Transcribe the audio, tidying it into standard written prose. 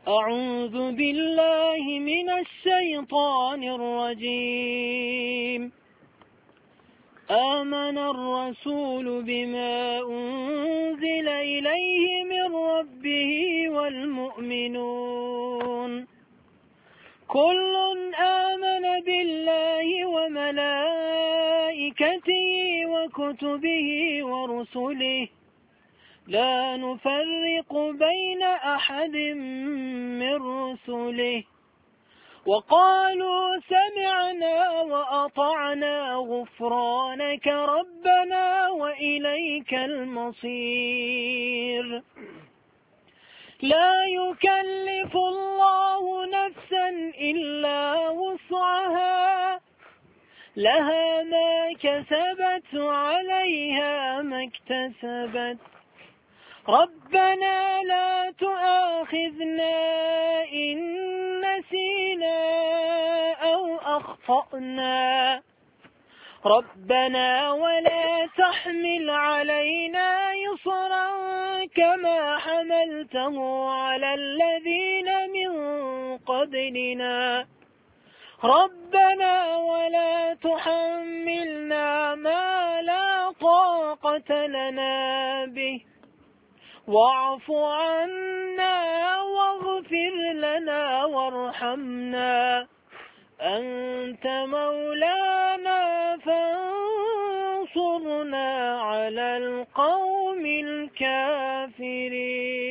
أعوذ بالله من الشيطان الرجيم. آمن الرسول بما أنزل إليه من ربه والمؤمنون كل آمن بالله وملائكته وكتبه ورسله لا نفرق بين أحد من رسله وقالوا سمعنا وأطعنا غفرانك ربنا وإليك المصير. لا يكلف الله نفسا إلا وسعها لها ما كسبت وعليها ما اكتسبت ربنا لا تؤاخذنا إن نسينا أو أخطأنا ربنا ولا تحمل علينا يصرا كما حملته على الذين من قبلنا ربنا ولا تحملنا ما لا طاقة لنا به واعف عنا واغفر لنا وارحمنا أنت مولانا فانصرنا على القوم الكافرين.